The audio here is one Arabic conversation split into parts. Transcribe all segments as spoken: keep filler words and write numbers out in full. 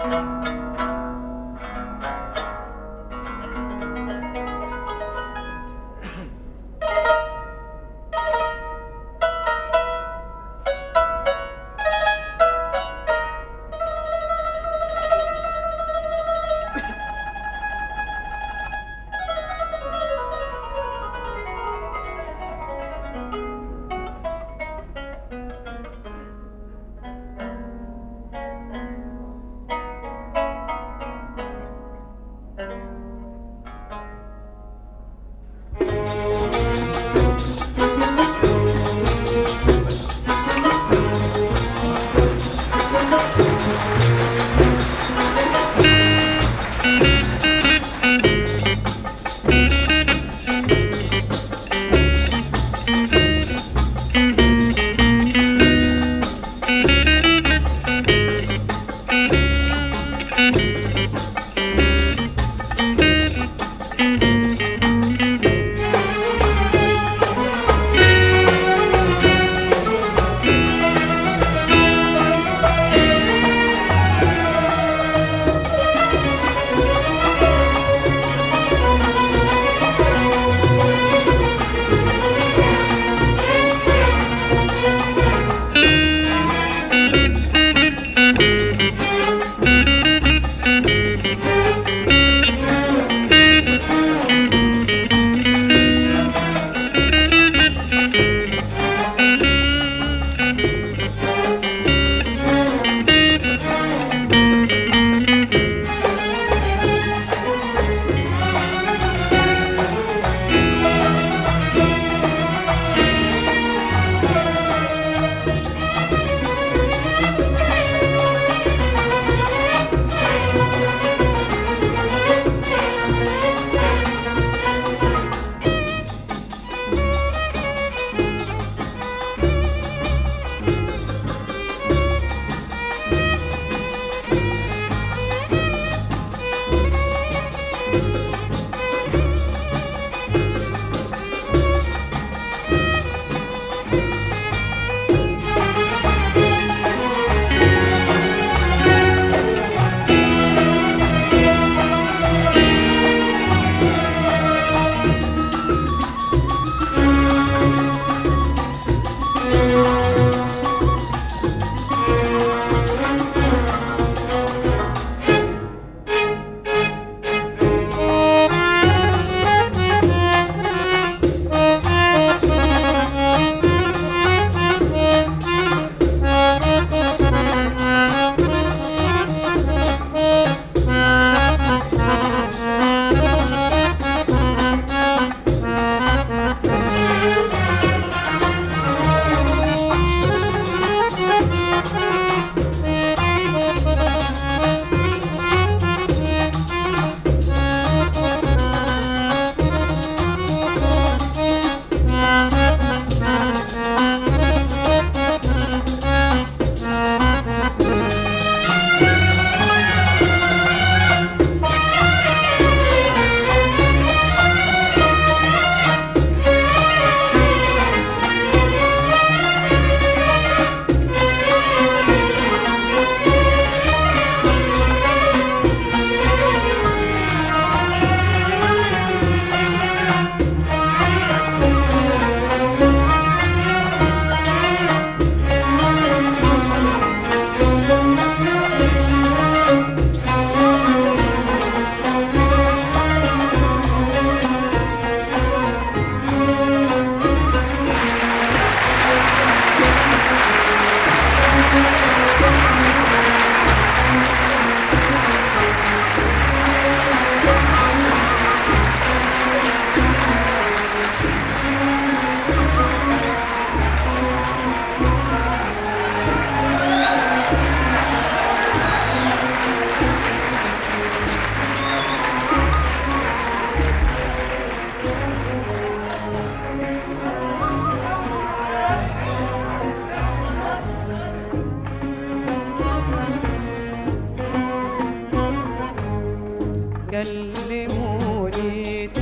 كلموني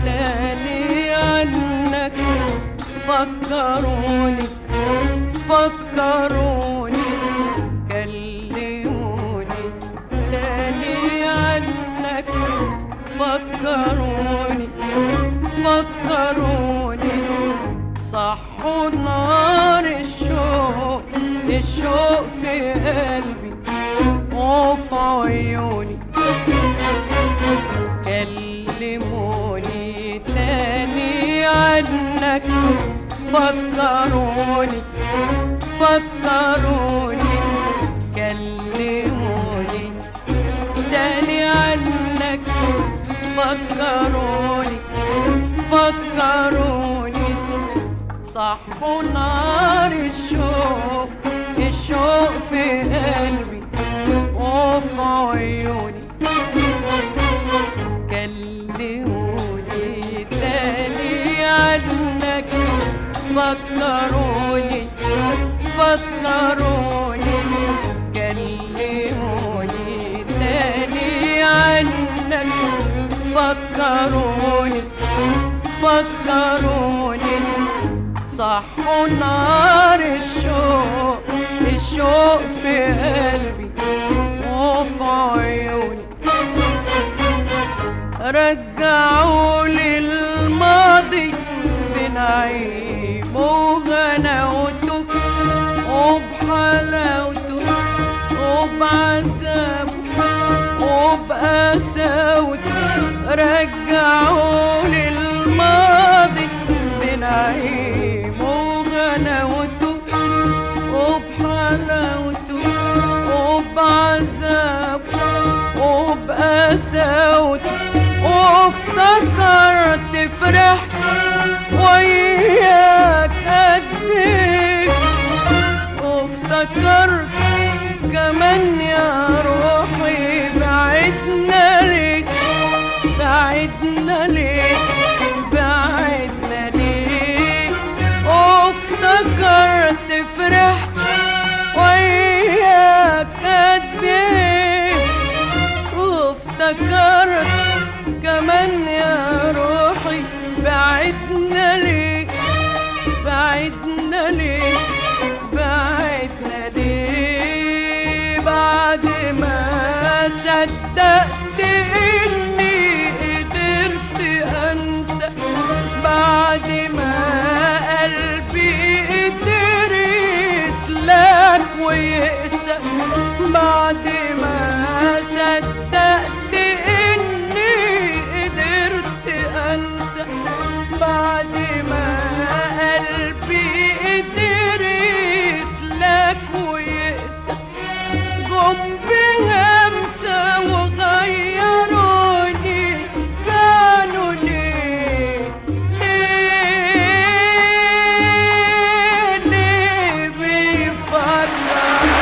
تاني عنك، فكروني فكروني كلموني تاني فكروني فكروني كلموني تاني عنك فكروني فكروني صحوا نار الشوق الشوق في قلبي وفي عيوني كلموني تاني عنك فكروني فكروني كلموني تاني عنك فكروني فكروني صحوا نار الشوق الشوق في قلبي وفي عيوني رجعوا لي الماضي بنعيم وغناوته وبحلاوته وبعذابه وبقساوته رجعوا لي الماضي بنعيم وغناوته وبحلاوته وبعذابه وبقساوته وافتكرت فرحت وياك قد ايه وافتكرت كمان يا روحي بعدنا ليه بعدنا ليه بعدنا ليه وافتكرت فرحت وياك قد ايه وافتكرت كمان يا روحي بعدنا ليه بعدنا ليه بعدنا ليه بعد ما صدقت اني قدرت انسى بعد ما قلبي قدر يسلك ويقسى بعد ما صدقت اني قدرت انسى بعد ما قلبي قدر يسلك ويقسى جم بهمسة وغيروني كانوا ليه ليه ليه بيفرقوني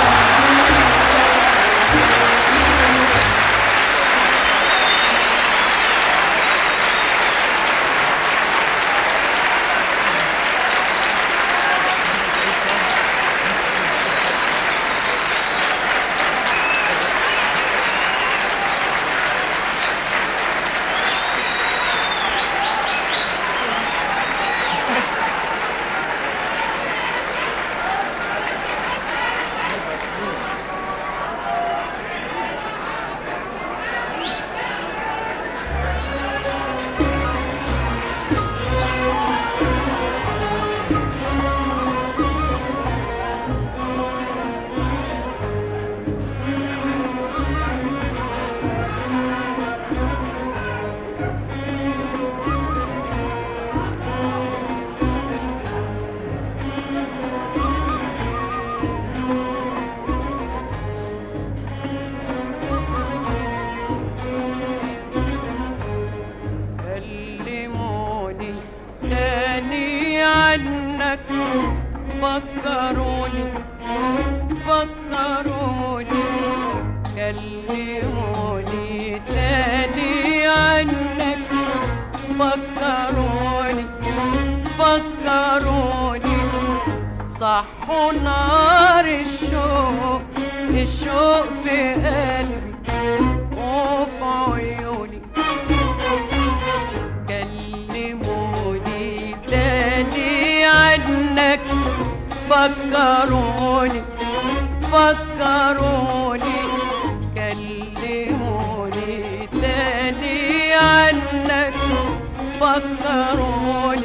فكروني فكروني كلموني تاني عنك فكروني فكروني صحوا نار الشوق الشوق في قلبي وفي عيوني كلموني تاني عنك فكروني فكروني كلموني تاني عنك فكروني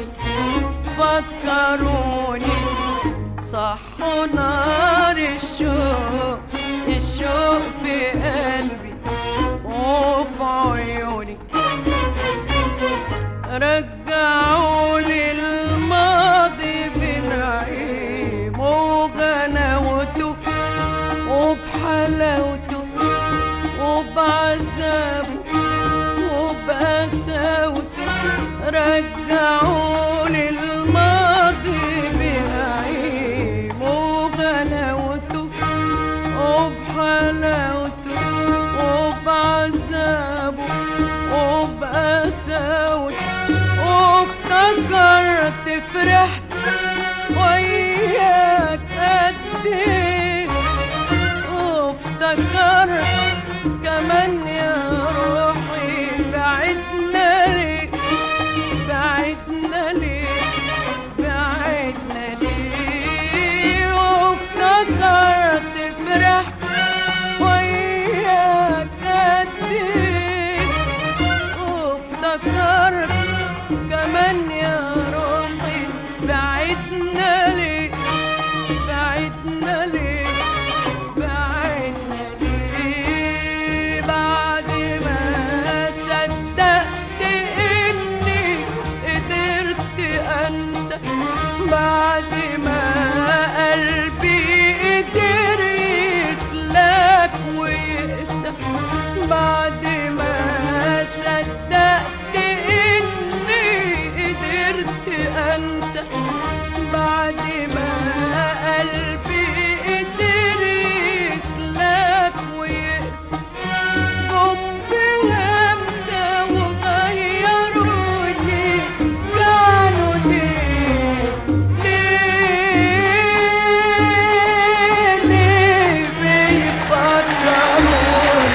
فكروني صحوا نار الشوق الشوق في قلبي وفي عيوني رجعوا لي الماضي وبحلاوته وبعذابه وبقساوته رجعوني الماضي بنعيم وغلاوته وبحلاوته وبعذابه وبقساوته وافتكرت فرحت وياك قد ايه وافتكرت كمان يا روحي بعدنا ليه بعدنا ليه بعدنا ليه وافتكرت فرحت وياك قد ايه وافتكرت كمان يا روحي بعدنا ليه بعدنا ليه بعدنا ليه بعد ما صدقت اني قدرت انسى بعد ما قلبي قدر يسلك ويقسى بعد ما صدقت اني قدرت انسى بعد ما قلبي قدر يسلك ويقسى جم بهمسة وغيروني كانوا ليه ليه ليه بيفكروني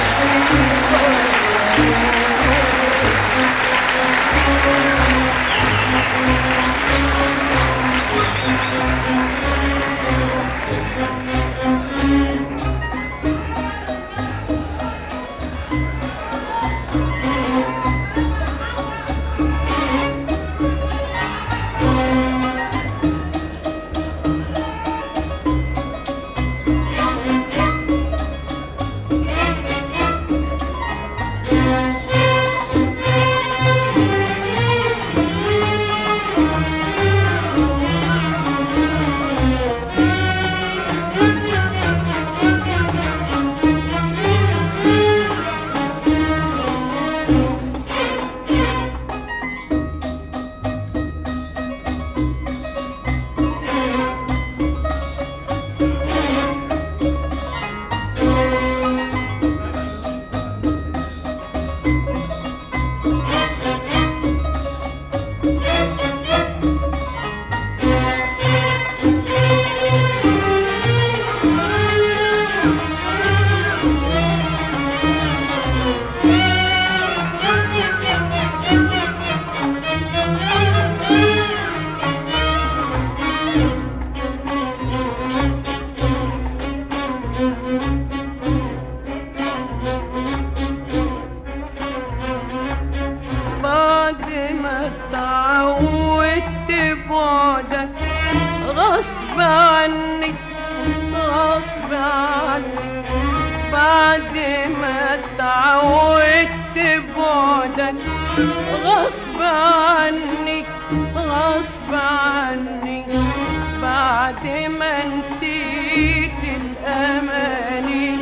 غصب عني غصب عني بعد ما اتعودت بعدك غصب عني غصب عني بعد ما نسيت الأماني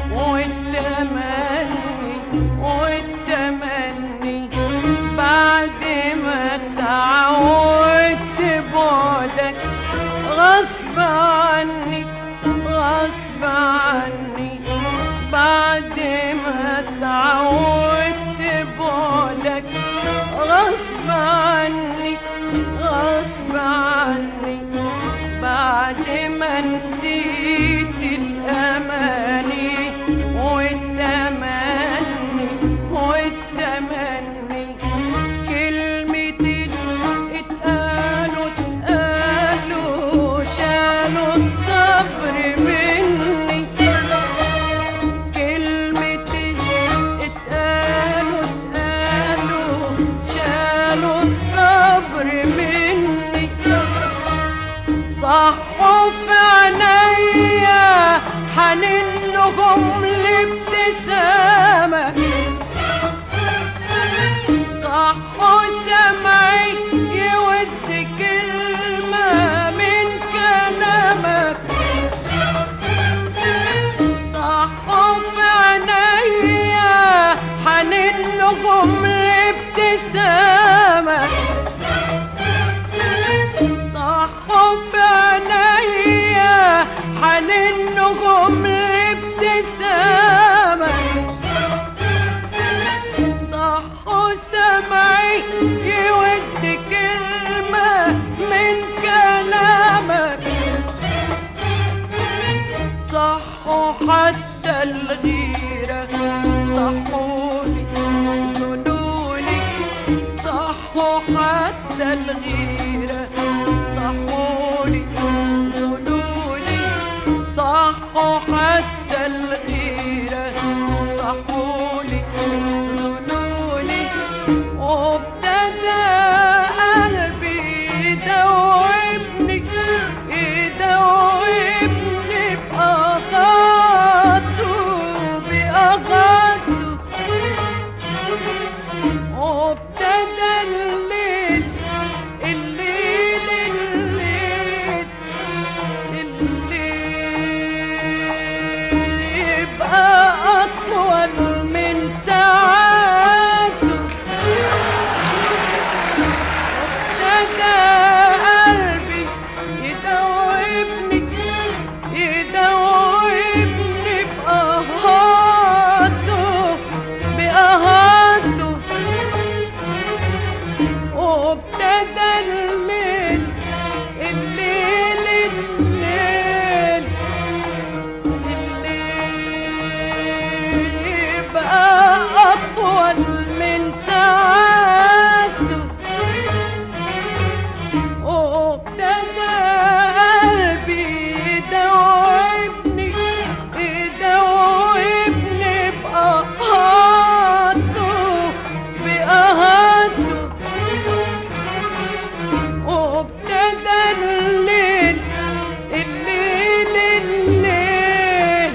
والتمني والتمني بعد ما اتعودت بعدك غصب عني غصب عني بعد ما اتعودت بعدك غصب عني غصب عني بعد ما نسيت الأماني والتمني والتمني كلمتين اتقالوا اتقالوا شالوا الصبر مني كلمتين اتقالوا اتقالوا شالوا الصبر أطول من ساعته، وابتدى قلبي يدوبني يدوبني بقهاته بقهاته، وابتدى الليل الليل الليل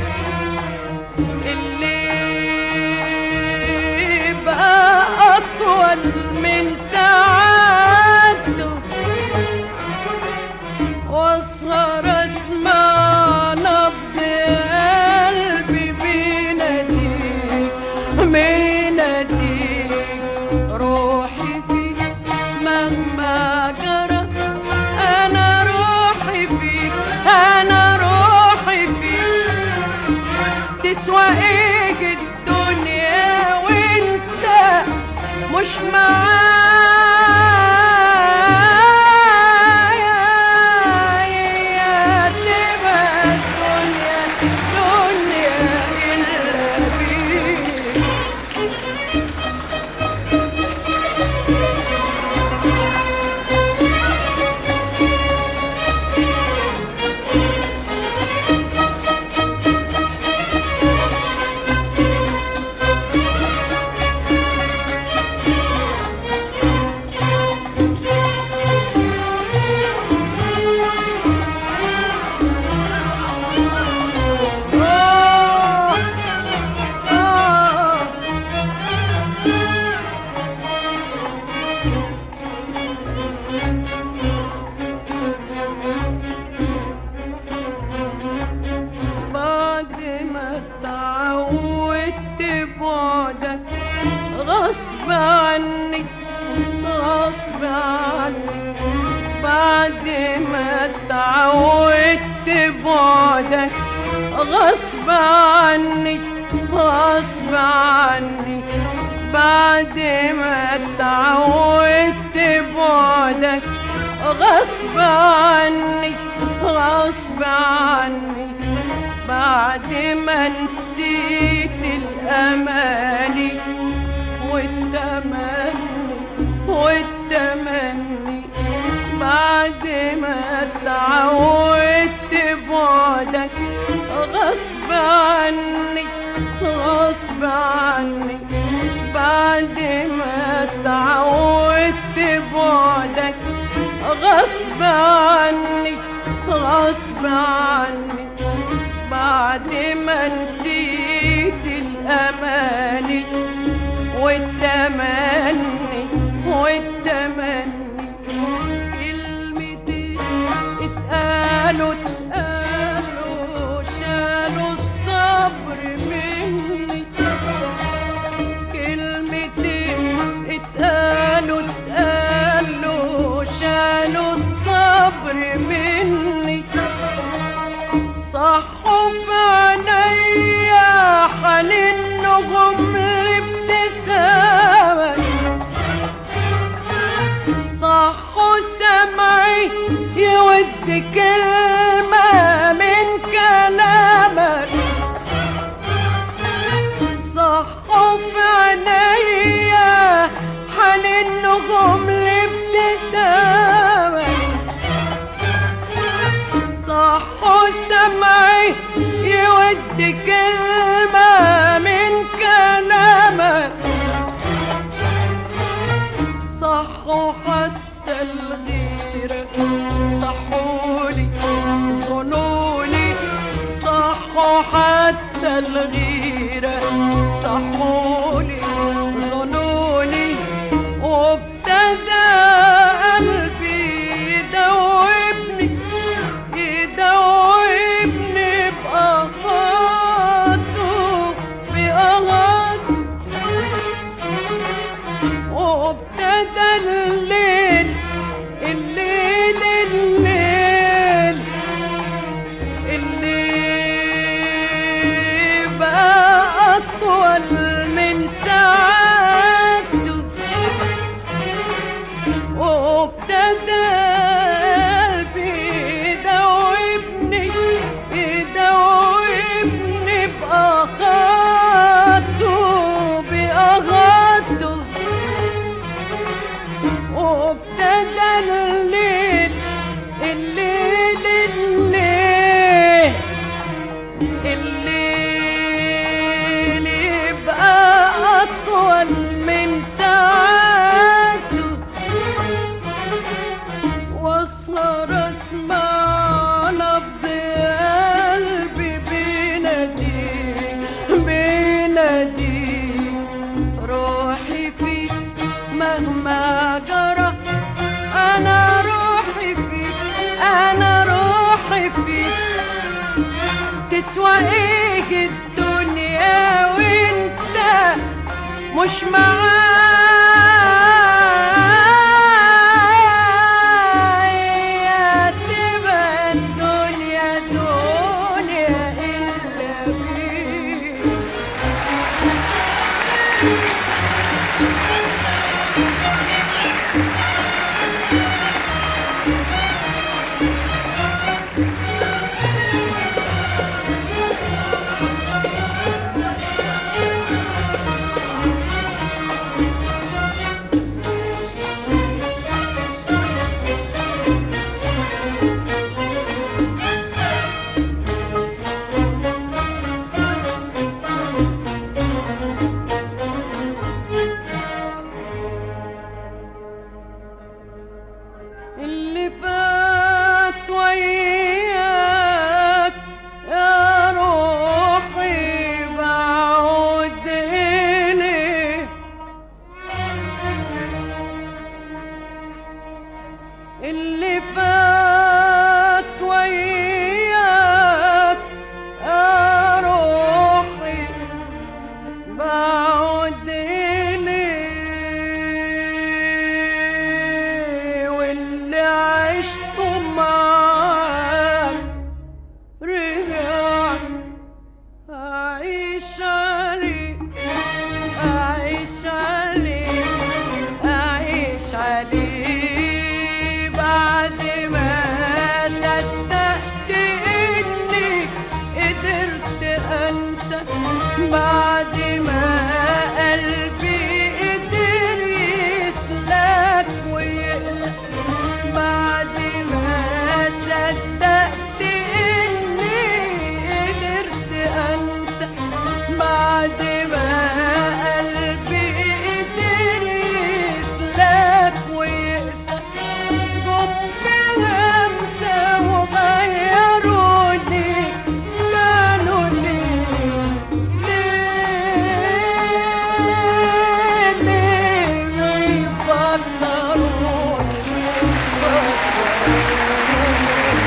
الليل بقى أطول من ساعته، واسهر اسمع نبض قلبي بيناديك بيناديك، روحي فيك مهما جرى، انا روحي فيك انا روحي فيك، تسوى ايه الدنيا وانت مش معايا، تبقى الدنيا دنيا إلا بيك. بعد ما اتعودت بعدك غصب عني غصب عني، بعد ما اتعودت بعدك غصب عني غصب عني، بعد ما اتعودت بعدك غصب عني غصب عني، بعد ما نسيت الأماني والتمني والتمني، بعد ما اتعودت بعدك غصب عني غصب عني، بعد ما اتعودت بعدك غصب عني غصب عني، بعد ما نسيت الأماني والتمني والتمني، كلمتين اتقالوا اتقالوا شالوا الصبر مني، كلمتين اتقالوا اتقالوا شالوا الصبر مني، صحوا في عينيا حنين نجوم الابتسامة، صحوا سمعي يود كلمة من كلامك، صحوا في عينيا حنين نجوم الابتسامة، صحوا سمعي يود كلمة من كلامك، صحوا حتى الغيرة صحولي ظنوني، صحوا حتى الغيرة صحولي ظنوني، وابتدى قلبي يدوبني يدوبني بقهاته بقهاته، وابتدى الليل الليل الليل الليل بقى أطول من بتناديك روحي فيك مهما جرى، أنا روحي فيك، أنا روحي فيك. تسوى إيه الدنيا وإنت مش معايا، تبقى الدنيا دنيا إلا بيك. اللي فات وياك يا روحي بعود إليه، اللي فات وياك يا روحي بعود إليه، واللي عشته معاك رجعت أعيش عليك، أعيش عليك، أعيش عليك بعد ما صدقت إني قدرت أنسى، بعد ما قلبي قدر يسلك ويقسى، بعد ما صدقت إني قدرت أنسى، بعد ما قلبي قدر يسلك ويقسى. جم بهمسة وغيروني، كانوا ليه ليه ليه بيفكروني بيفكروني.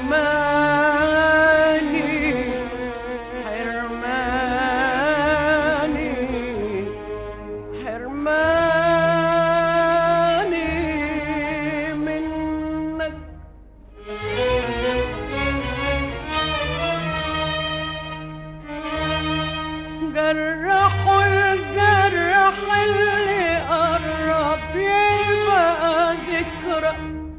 جرحوا الجرح اللي قرب يبقى ذكرى،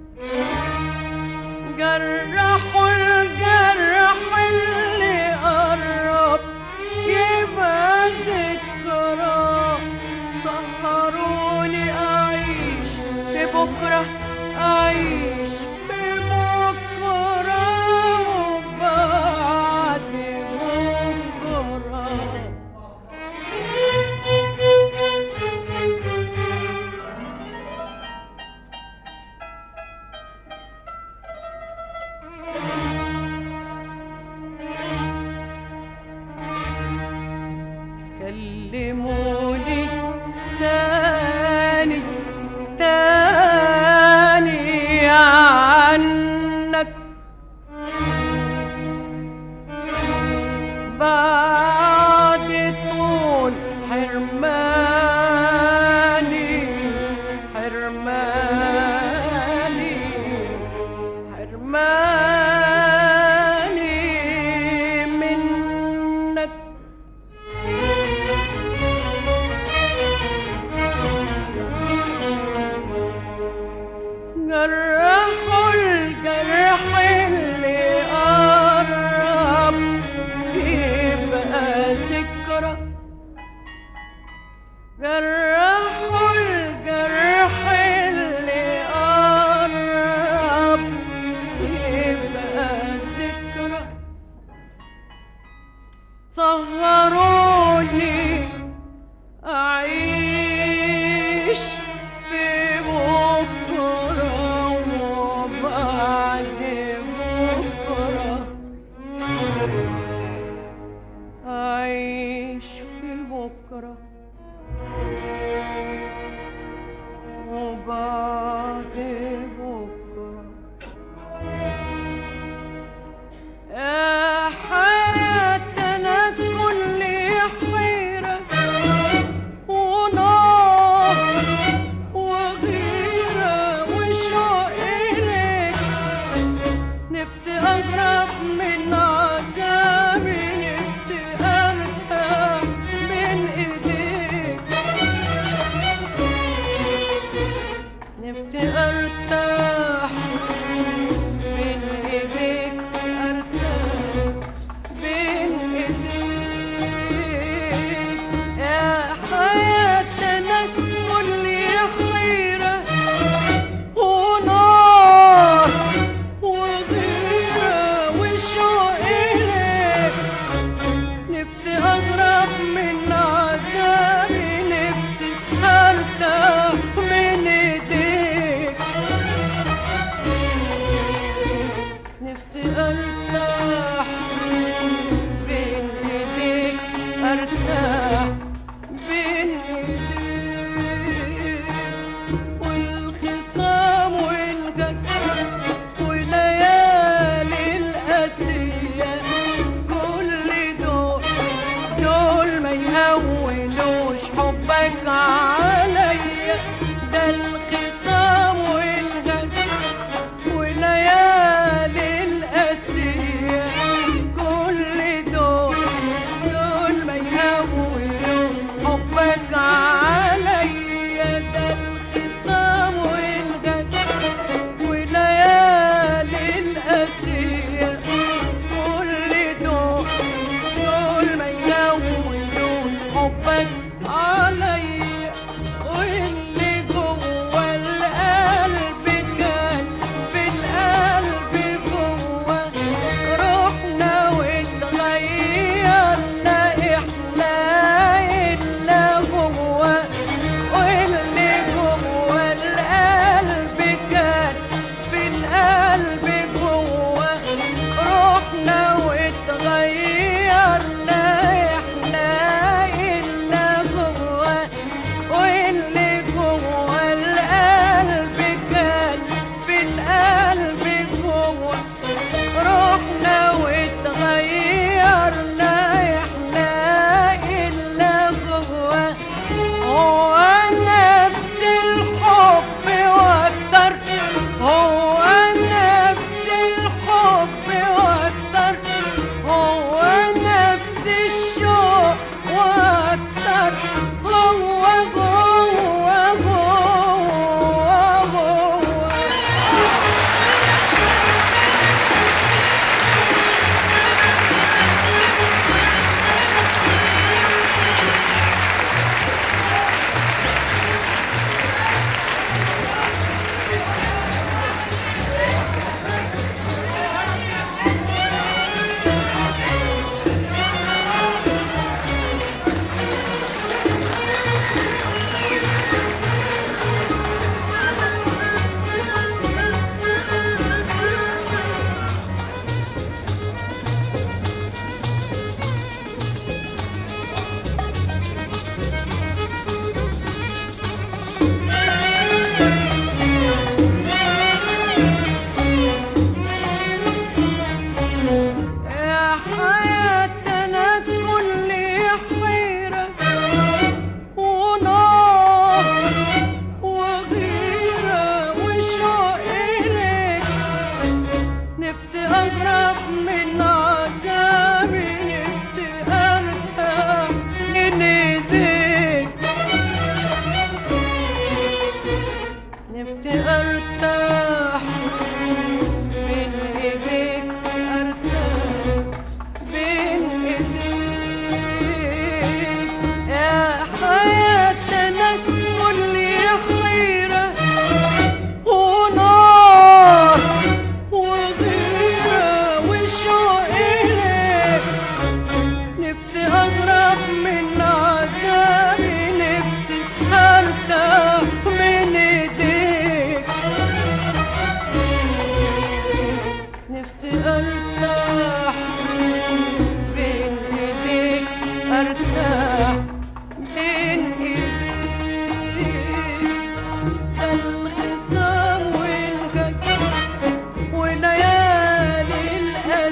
جرحوا الجرح اللي قرب يبقى ذكرى، سهروني أعيش في بكرة، أعيش في بكرة وبعد بكرة. كلموني تاني تاني عنك بعد طول حرماني، حرماني حرماني منك. جرحوا الجرح اللي قرب يبقى ذكرى، جرحوا الجرح اللي قرب يبقى ذكرى، سهروني أعيش في بكرة وبعد بكرة، أعيش في بكرة وبعد بكرة. يا حياتنا كل حيرة ونار وغيرة وشوق إليك، نفسي أهرب من عذابي، نفسي أرتاح من إيديك، نفسي أرتاح من إيديك، أرتاح من إيديك. يا حياتنا كل حيرة ونار وغيرة وشوق إليك، نفسي أهرب من عذابي، نفسي أرتاح من إيديك، نفسي أرتاح بين إيديك، أرتاح بين إيديك. والخصام والجد وليالي القاسية كل دول دول ما يهونوش حبك عليا، ده الخصام والجد وليالي القاسية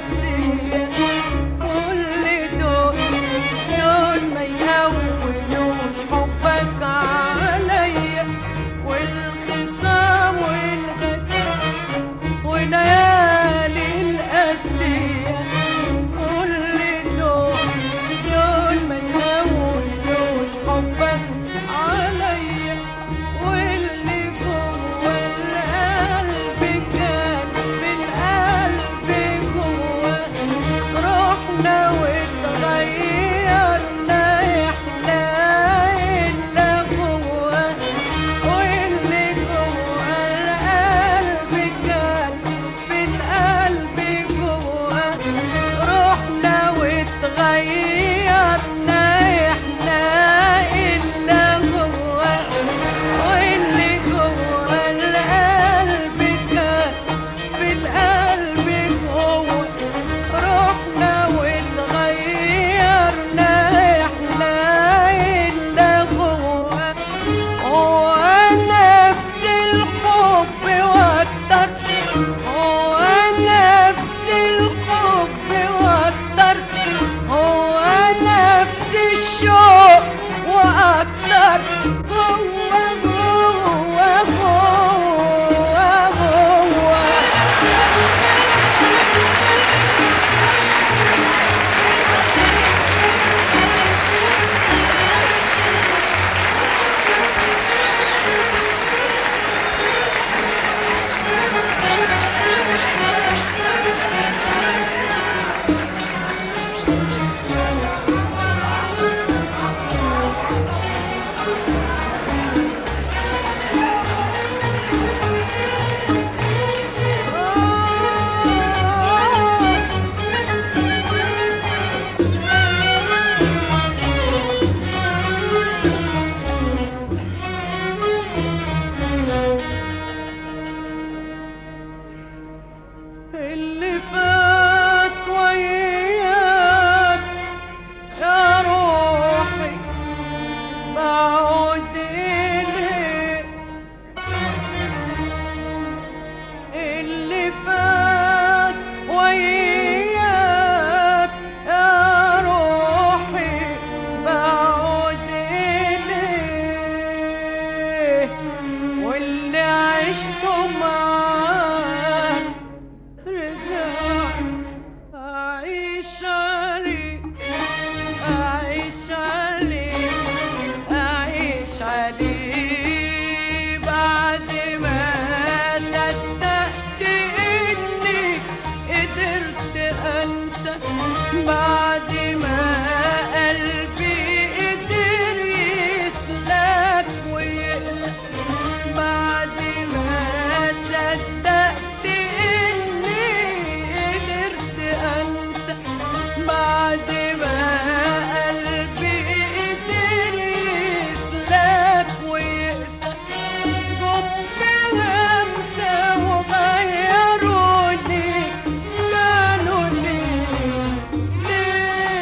القاسية كل دول دول ما يهونوش حبك عليا، والخصام والغدر وليالي القاسية كل دول دول ما يهونوش حبك عليا، واللي جوه القلب كان في القلب جوه روحنا واتغيرنا احنا إلا جوه، واللي جوه القلب كان في القلب جوه روحنا واتغيرنا احنا إلا جوه، واللي جوه القلب كان في القلب جوه روحنا واتغيرنا احنا إلا جوه، هو نفس الحب واكتر، هو نفس الحب واكتر، هو نفس الشوق واكتر، هو هو هو هو اللي فات وياك يا روحي بعود إليك، اللي فات وياك يا روحي بعود إليك، واللي عشته معاك رجع أعيش عليك أعيش عليك أعيش عليك بعد ما صدقت إني قدرت أنسى، بعد ما قلبي قدر يسلك ويقسى، بعد ما صدقت إني قدرت أنسى، بعد ما قلبي قدر يسلك ويقسى، جم بهمسة وغيروني، كانوا ليه ليه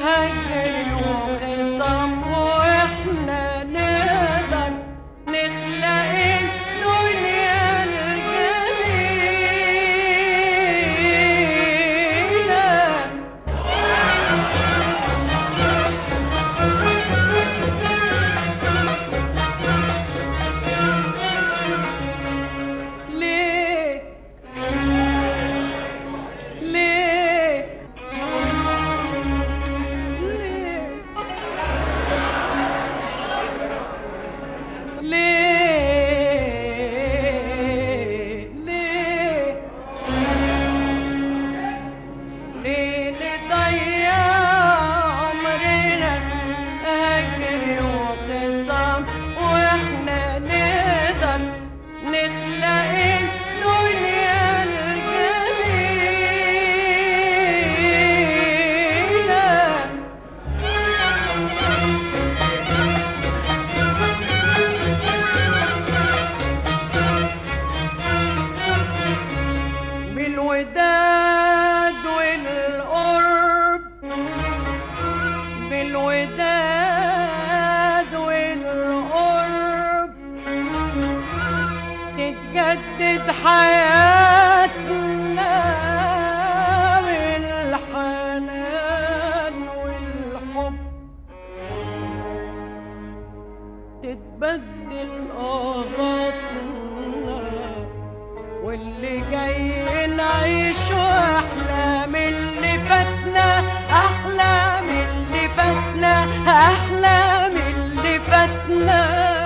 هجر وخصام واحنا نقدر نخلق الدنيا الجميلة. ليه ليه ليه ليه ليه نضيع عمرنا هجر وخصام واحنا نقدر نخلق الدنيا الجميلة. بالوداد والقرب بالوداد والقرب تتجدد حياتنا بالحنان والحب، تتبدل آهاتنا واللي جاي نعيش أحلى من اللي فاتنا، أحلى من اللي فاتنا، أحلى من اللي فاتنا.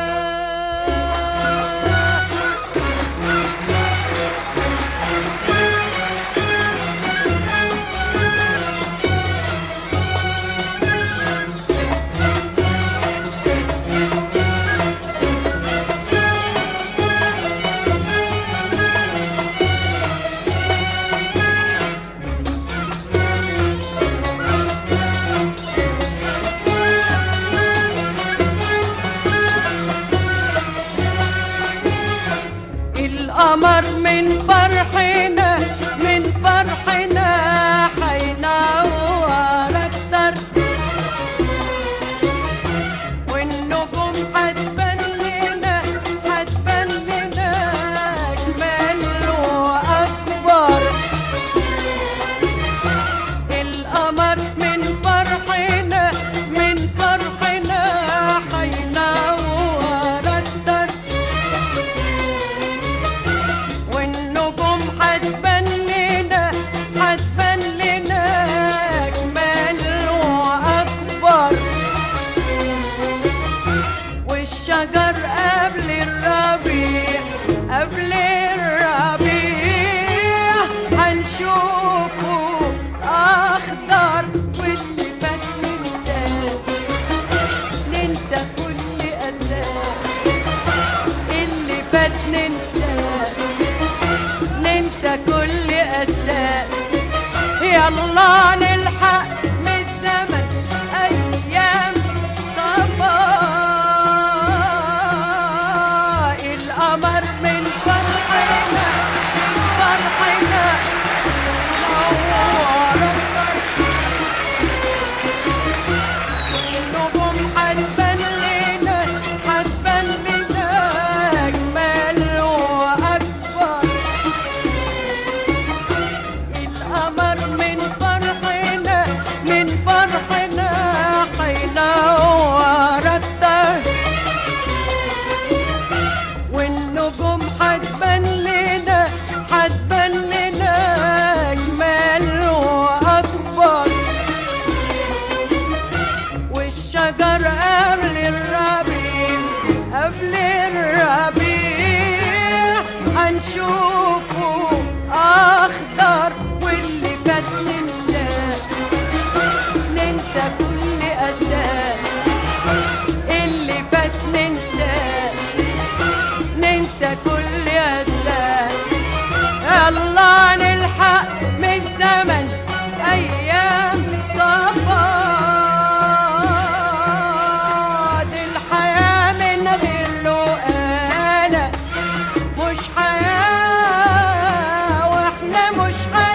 القمر من فرحنا من فرحنا حينور أكتر، والنجوم حتبان لنا حتبان لنا أجمل وأكبر. القمر من فرحنا من فرحنا حينور أكتر، والنجوم حتبان لنا حتبان لنا أجمل وأكبر. والشجر قبل الربيع قبل الربيع هنشوفه أخضر، واللي فات ننساه ننسى كل أساه، اللي فات ننساه ننسى كل أساه. يلا نلحق من الزمن أيام صفا. القمر من فرحنا فرحنا نور أكتر، النجوم حتبان لنا حتبان لنا أجمل وأكبر. القمر من فرحنا من فرحنا حينور أكتر، والنجوم حتبان لنا حتبان لنا أجمل وأكبر. والشجر قبل الربيع قبل الربيع هنشوفه أخضر، واللي فات ننساه ننسى كل أساه، اللي فات ننساه ننسى كل أساه. يلا نلحق من الزمن أيام صفا. دي الحياة من غير له أنا مش حياة، وإحنا مش حياة.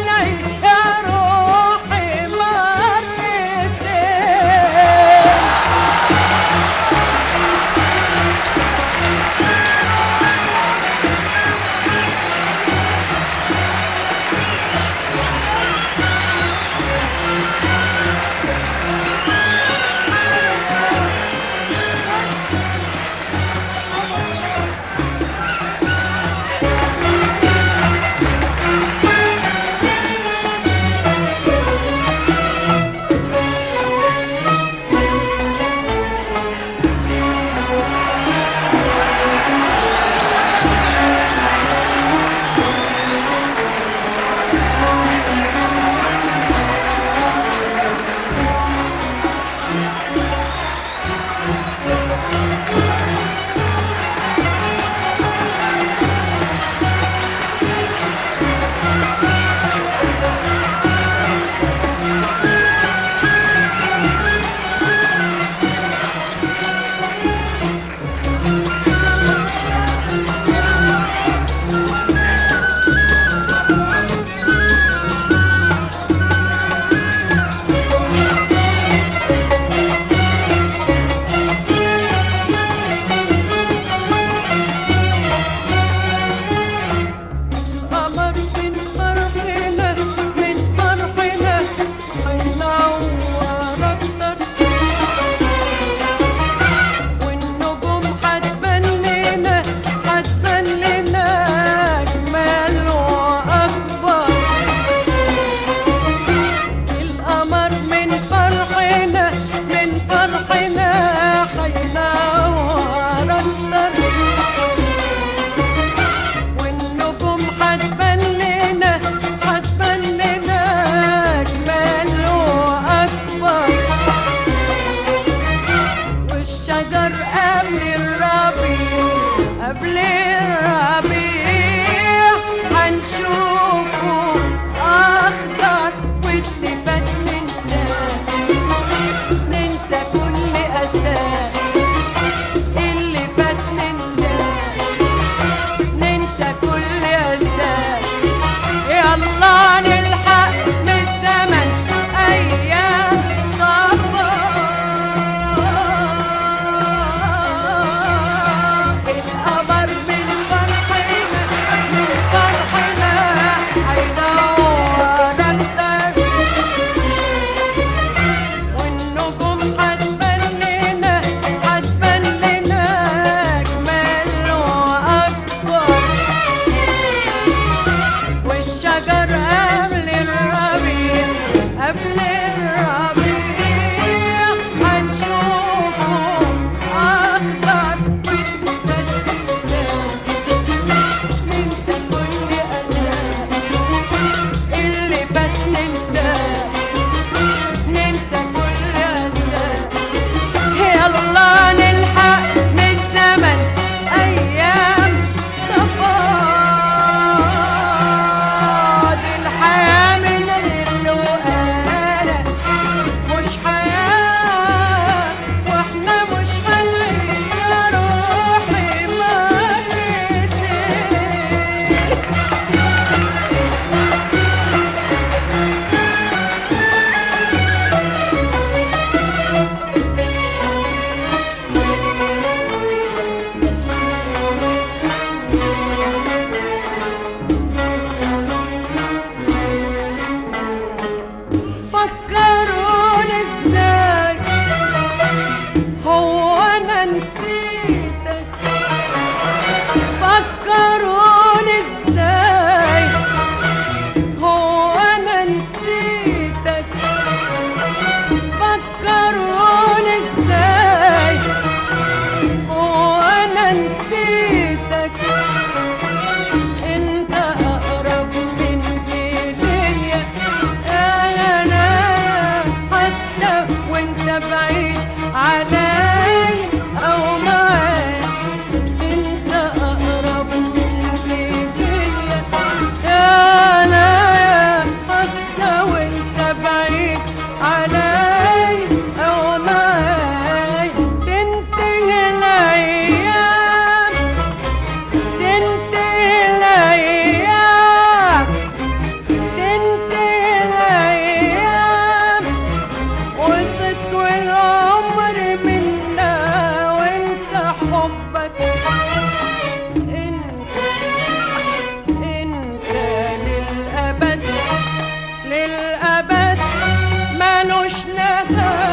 يا غالي